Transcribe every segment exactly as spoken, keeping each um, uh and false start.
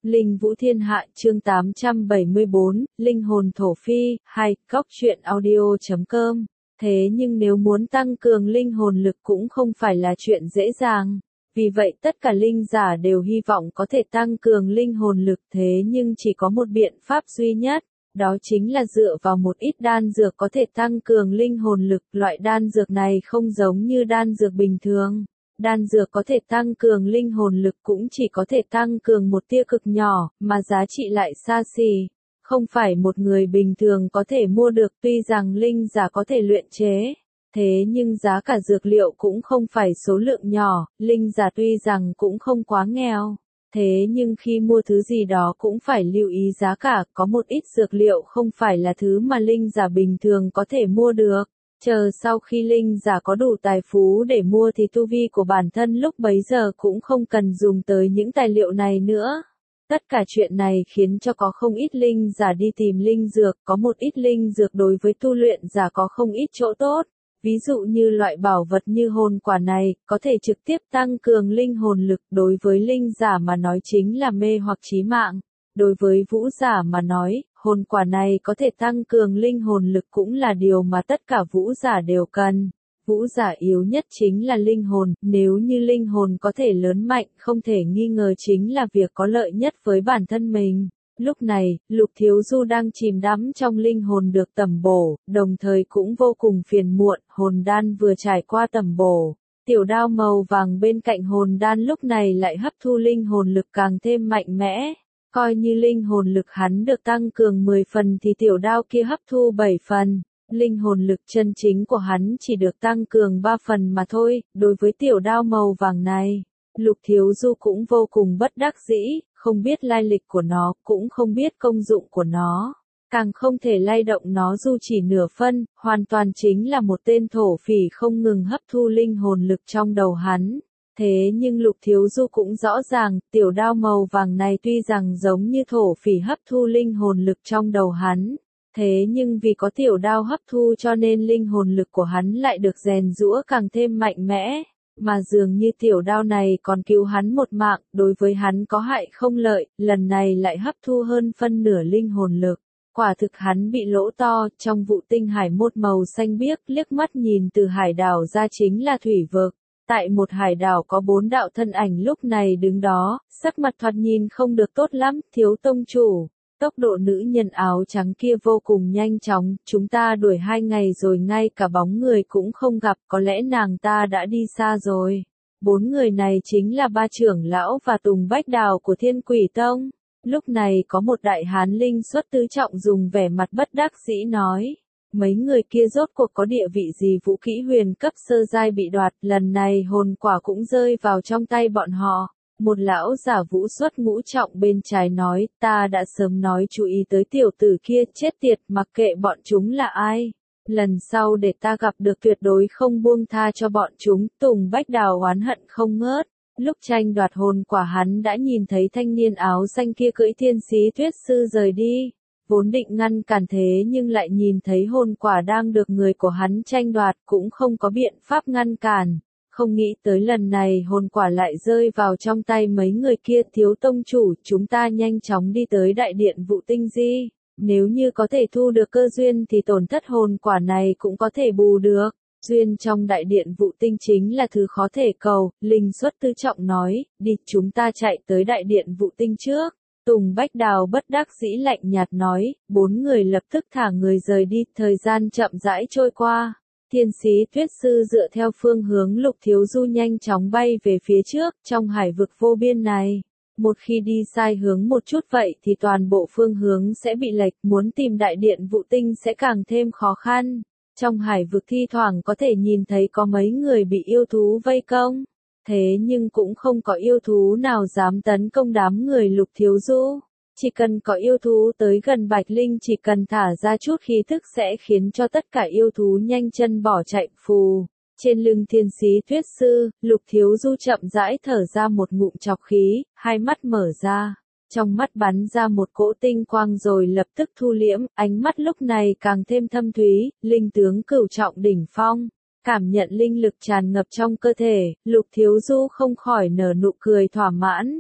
Linh Vũ Thiên Hạ chương tám trăm bảy mươi bốn, Linh hồn thổ phi, hai, góc truyện audio chấm com. Thế nhưng nếu muốn tăng cường linh hồn lực cũng không phải là chuyện dễ dàng. Vì vậy tất cả linh giả đều hy vọng có thể tăng cường linh hồn lực, thế nhưng chỉ có một biện pháp duy nhất, đó chính là dựa vào một ít đan dược có thể tăng cường linh hồn lực. Loại đan dược này không giống như đan dược bình thường. Đan dược có thể tăng cường linh hồn lực cũng chỉ có thể tăng cường một tia cực nhỏ, mà giá trị lại xa xỉ. Không phải một người bình thường có thể mua được, tuy rằng linh giả có thể luyện chế. Thế nhưng giá cả dược liệu cũng không phải số lượng nhỏ, linh giả tuy rằng cũng không quá nghèo. Thế nhưng khi mua thứ gì đó cũng phải lưu ý giá cả, có một ít dược liệu không phải là thứ mà linh giả bình thường có thể mua được. Chờ sau khi linh giả có đủ tài phú để mua thì tu vi của bản thân lúc bấy giờ cũng không cần dùng tới những tài liệu này nữa. Tất cả chuyện này khiến cho có không ít linh giả đi tìm linh dược, có một ít linh dược đối với tu luyện giả có không ít chỗ tốt. Ví dụ như loại bảo vật như hồn quả này, có thể trực tiếp tăng cường linh hồn lực, đối với linh giả mà nói chính là mê hoặc chí mạng. Đối với vũ giả mà nói, hồn quả này có thể tăng cường linh hồn lực cũng là điều mà tất cả vũ giả đều cần. Vũ giả yếu nhất chính là linh hồn, nếu như linh hồn có thể lớn mạnh, không thể nghi ngờ chính là việc có lợi nhất với bản thân mình. Lúc này, Lục Thiếu Du đang chìm đắm trong linh hồn được tẩm bổ, đồng thời cũng vô cùng phiền muộn, hồn đan vừa trải qua tẩm bổ. Tiểu đao màu vàng bên cạnh hồn đan lúc này lại hấp thu linh hồn lực càng thêm mạnh mẽ. Coi như linh hồn lực hắn được tăng cường mười phần thì tiểu đao kia hấp thu bảy phần. Linh hồn lực chân chính của hắn chỉ được tăng cường ba phần mà thôi. Đối với tiểu đao màu vàng này, Lục Thiếu Du cũng vô cùng bất đắc dĩ, không biết lai lịch của nó, cũng không biết công dụng của nó. Càng không thể lay động nó dù chỉ nửa phân, hoàn toàn chính là một tên thổ phỉ không ngừng hấp thu linh hồn lực trong đầu hắn. Thế nhưng Lục Thiếu Du cũng rõ ràng, tiểu đao màu vàng này tuy rằng giống như thổ phỉ hấp thu linh hồn lực trong đầu hắn. Thế nhưng vì có tiểu đao hấp thu cho nên linh hồn lực của hắn lại được rèn giũa càng thêm mạnh mẽ. Mà dường như tiểu đao này còn cứu hắn một mạng, đối với hắn có hại không lợi, lần này lại hấp thu hơn phân nửa linh hồn lực. Quả thực hắn bị lỗ to, trong vụ tinh hải một màu xanh biếc, liếc mắt nhìn từ hải đảo ra chính là thủy vực. Tại một hải đảo có bốn đạo thân ảnh lúc này đứng đó, sắc mặt thoạt nhìn không được tốt lắm, thiếu tông chủ. Tốc độ nữ nhân áo trắng kia vô cùng nhanh chóng, chúng ta đuổi hai ngày rồi ngay cả bóng người cũng không gặp, có lẽ nàng ta đã đi xa rồi. Bốn người này chính là ba trưởng lão và Tùng Bách Đào của Thiên Quỷ Tông. Lúc này có một đại hán linh xuất tứ trọng dùng vẻ mặt bất đắc dĩ nói. Mấy người kia rốt cuộc có địa vị gì, vũ kỹ huyền cấp sơ giai bị đoạt, lần này hồn quả cũng rơi vào trong tay bọn họ. Một lão giả vũ xuất ngũ trọng bên trái nói, ta đã sớm nói chú ý tới tiểu tử kia, chết tiệt, mặc kệ bọn chúng là ai. Lần sau để ta gặp được tuyệt đối không buông tha cho bọn chúng. Tùng Bách Đào oán hận không ngớt. Lúc tranh đoạt hồn quả hắn đã nhìn thấy thanh niên áo xanh kia cưỡi thiên sĩ tuyết sư rời đi. Vốn định ngăn cản thế nhưng lại nhìn thấy hồn quả đang được người của hắn tranh đoạt, cũng không có biện pháp ngăn cản. Không nghĩ tới lần này hồn quả lại rơi vào trong tay mấy người kia. Thiếu tông chủ, chúng ta nhanh chóng đi tới đại điện vụ tinh di. Nếu như có thể thu được cơ duyên thì tổn thất hồn quả này cũng có thể bù được. Duyên trong đại điện vụ tinh chính là thứ khó thể cầu. Linh xuất tư trọng nói, đi chúng ta chạy tới đại điện vụ tinh trước. Tùng Bách Đào bất đắc dĩ lạnh nhạt nói, bốn người lập tức thả người rời đi, thời gian chậm rãi trôi qua. Thiên sĩ tuyết sư dựa theo phương hướng Lục Thiếu Du nhanh chóng bay về phía trước, trong hải vực vô biên này. Một khi đi sai hướng một chút vậy thì toàn bộ phương hướng sẽ bị lệch, muốn tìm đại điện vụ tinh sẽ càng thêm khó khăn. Trong hải vực thi thoảng có thể nhìn thấy có mấy người bị yêu thú vây công. Thế nhưng cũng không có yêu thú nào dám tấn công đám người Lục Thiếu Du. Chỉ cần có yêu thú tới gần Bạch Linh, chỉ cần thả ra chút khí thức sẽ khiến cho tất cả yêu thú nhanh chân bỏ chạy. Phù. Trên lưng thiên sĩ tuyết sư, Lục Thiếu Du chậm rãi thở ra một ngụm trọc khí, hai mắt mở ra. Trong mắt bắn ra một cỗ tinh quang rồi lập tức thu liễm, ánh mắt lúc này càng thêm thâm thúy, linh tướng cửu trọng đỉnh phong. Cảm nhận linh lực tràn ngập trong cơ thể, Lục Thiếu Du không khỏi nở nụ cười thỏa mãn.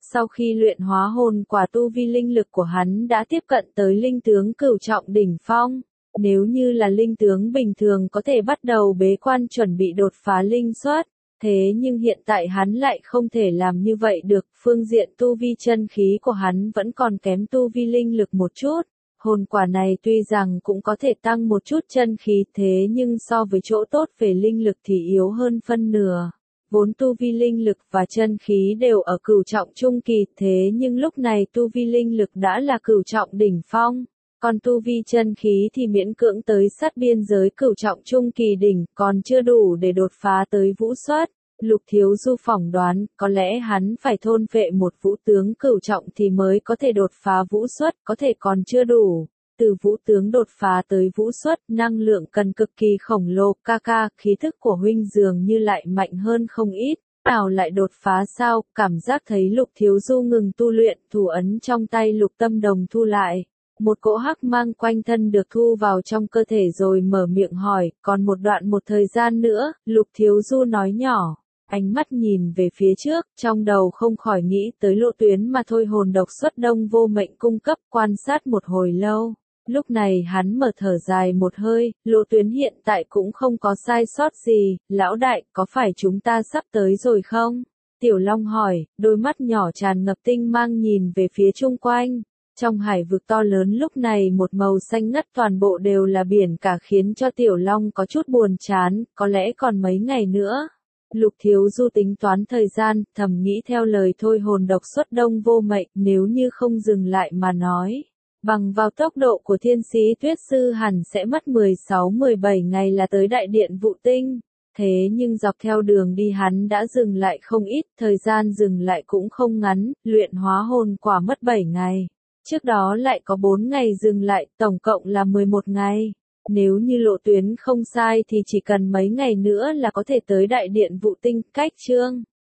sau khi luyện hóa hồn quả tu vi linh lực của hắn đã tiếp cận tới linh tướng cửu trọng đỉnh phong. Nếu như là linh tướng bình thường có thể bắt đầu bế quan chuẩn bị đột phá linh xuất, thế nhưng hiện tại hắn lại không thể làm như vậy được, phương diện tu vi chân khí của hắn vẫn còn kém tu vi linh lực một chút. Hồn quả này tuy rằng cũng có thể tăng một chút chân khí thế nhưng so với chỗ tốt về linh lực thì yếu hơn phân nửa. Vốn tu vi linh lực và chân khí đều ở cửu trọng trung kỳ thế nhưng lúc này tu vi linh lực đã là cửu trọng đỉnh phong. Còn tu vi chân khí thì miễn cưỡng tới sát biên giới cửu trọng trung kỳ đỉnh, còn chưa đủ để đột phá tới vũ xuất. Lục Thiếu Du phỏng đoán, có lẽ hắn phải thôn phệ một vũ tướng cửu trọng thì mới có thể đột phá vũ xuất, có thể còn chưa đủ. Từ vũ tướng đột phá tới vũ xuất, năng lượng cần cực kỳ khổng lồ, ca ca, khí thức của huynh dường như lại mạnh hơn không ít. Nào lại đột phá sao, cảm giác thấy Lục Thiếu Du ngừng tu luyện, thủ ấn trong tay Lục Tâm Đồng thu lại. Một cỗ hắc mang quanh thân được thu vào trong cơ thể rồi mở miệng hỏi, còn một đoạn một thời gian nữa, Lục Thiếu Du nói nhỏ. Ánh mắt nhìn về phía trước, trong đầu không khỏi nghĩ tới lộ tuyến mà thôi hồn độc xuất đông vô mệnh cung cấp quan sát một hồi lâu. Lúc này hắn mở thở dài một hơi, lộ tuyến hiện tại cũng không có sai sót gì, lão đại, có phải chúng ta sắp tới rồi không? Tiểu Long hỏi, đôi mắt nhỏ tràn ngập tinh mang nhìn về phía chung quanh. Trong hải vực to lớn lúc này một màu xanh ngắt toàn bộ đều là biển cả khiến cho Tiểu Long có chút buồn chán, có lẽ còn mấy ngày nữa. Lục Thiếu Du tính toán thời gian, thầm nghĩ theo lời thôi hồn độc xuất đông vô mệnh, nếu như không dừng lại mà nói. Bằng vào tốc độ của thiên sĩ tuyết sư hẳn sẽ mất mười sáu mười bảy ngày là tới đại điện vụ tinh. Thế nhưng dọc theo đường đi hắn đã dừng lại không ít, thời gian dừng lại cũng không ngắn, luyện hóa hồn quả mất bảy ngày. Trước đó lại có bốn ngày dừng lại, tổng cộng là mười một ngày. Nếu như lộ tuyến không sai thì chỉ cần mấy ngày nữa là có thể tới đại điện vụ tinh, cách chương.